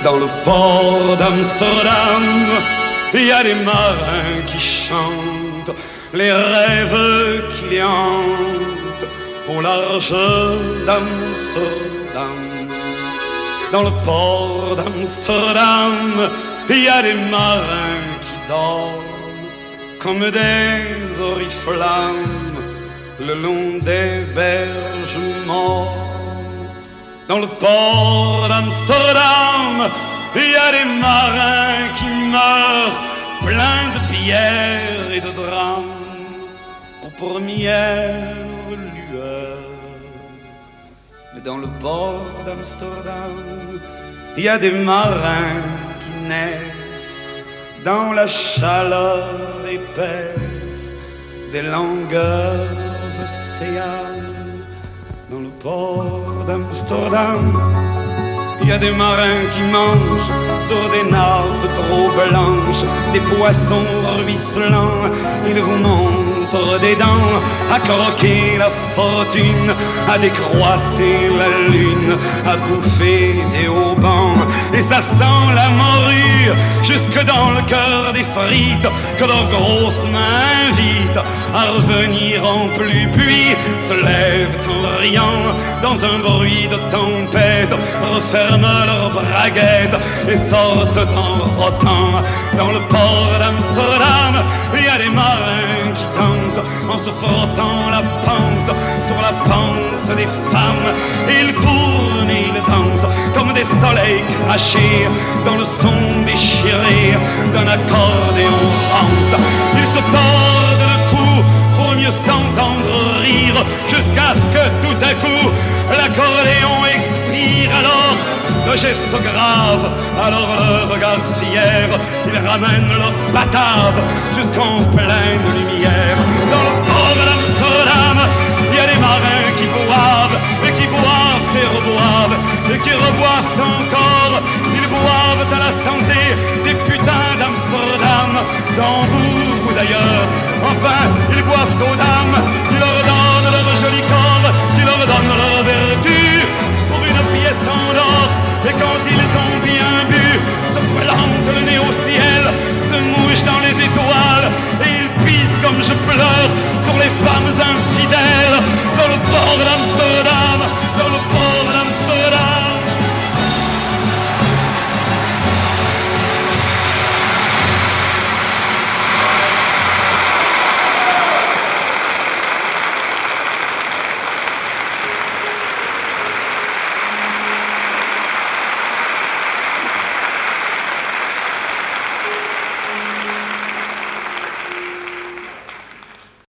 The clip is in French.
Dans le port d'Amsterdam, il y a des marins qui chantent les rêves qui les hantent au large d'Amsterdam. Dans le port d'Amsterdam, il y a des marins qui dorment comme des oriflammes le long des berges mortes. Dans le port d'Amsterdam, il y a des marins qui meurent pleins de pierres et de drames aux premières lueurs. Mais dans le port d'Amsterdam, il y a des marins qui naissent dans la chaleur épaisse des longueurs océanes. Dans le port d'Amsterdam, il y a des marins qui mangent sur des nappes trop blanches des poissons ruisselants. Ils vous montrent des dents à croquer la fortune, à décroisser la lune, à bouffer des haubans. Et ça sent la morue jusque dans le cœur des frites que leurs grosses mains invitent à revenir en pluie. Puis se lèvent en riant dans un bruit de tempête, referment leurs braguettes et sortent en rotant. Dans le port d'Amsterdam, il y a des marins qui dansent en se frottant la panse sur la panse des femmes. Ils tournent et ils dansent comme des soleils crachés dans le son déchiré d'un accordéon rance. Ils se tordent le cou pour mieux s'entendre rire, jusqu'à ce que tout à coup l'accordéon expire. Alors le geste grave, alors le regard fier, ils ramènent leur batave jusqu'en pleine lumière. Dans le port de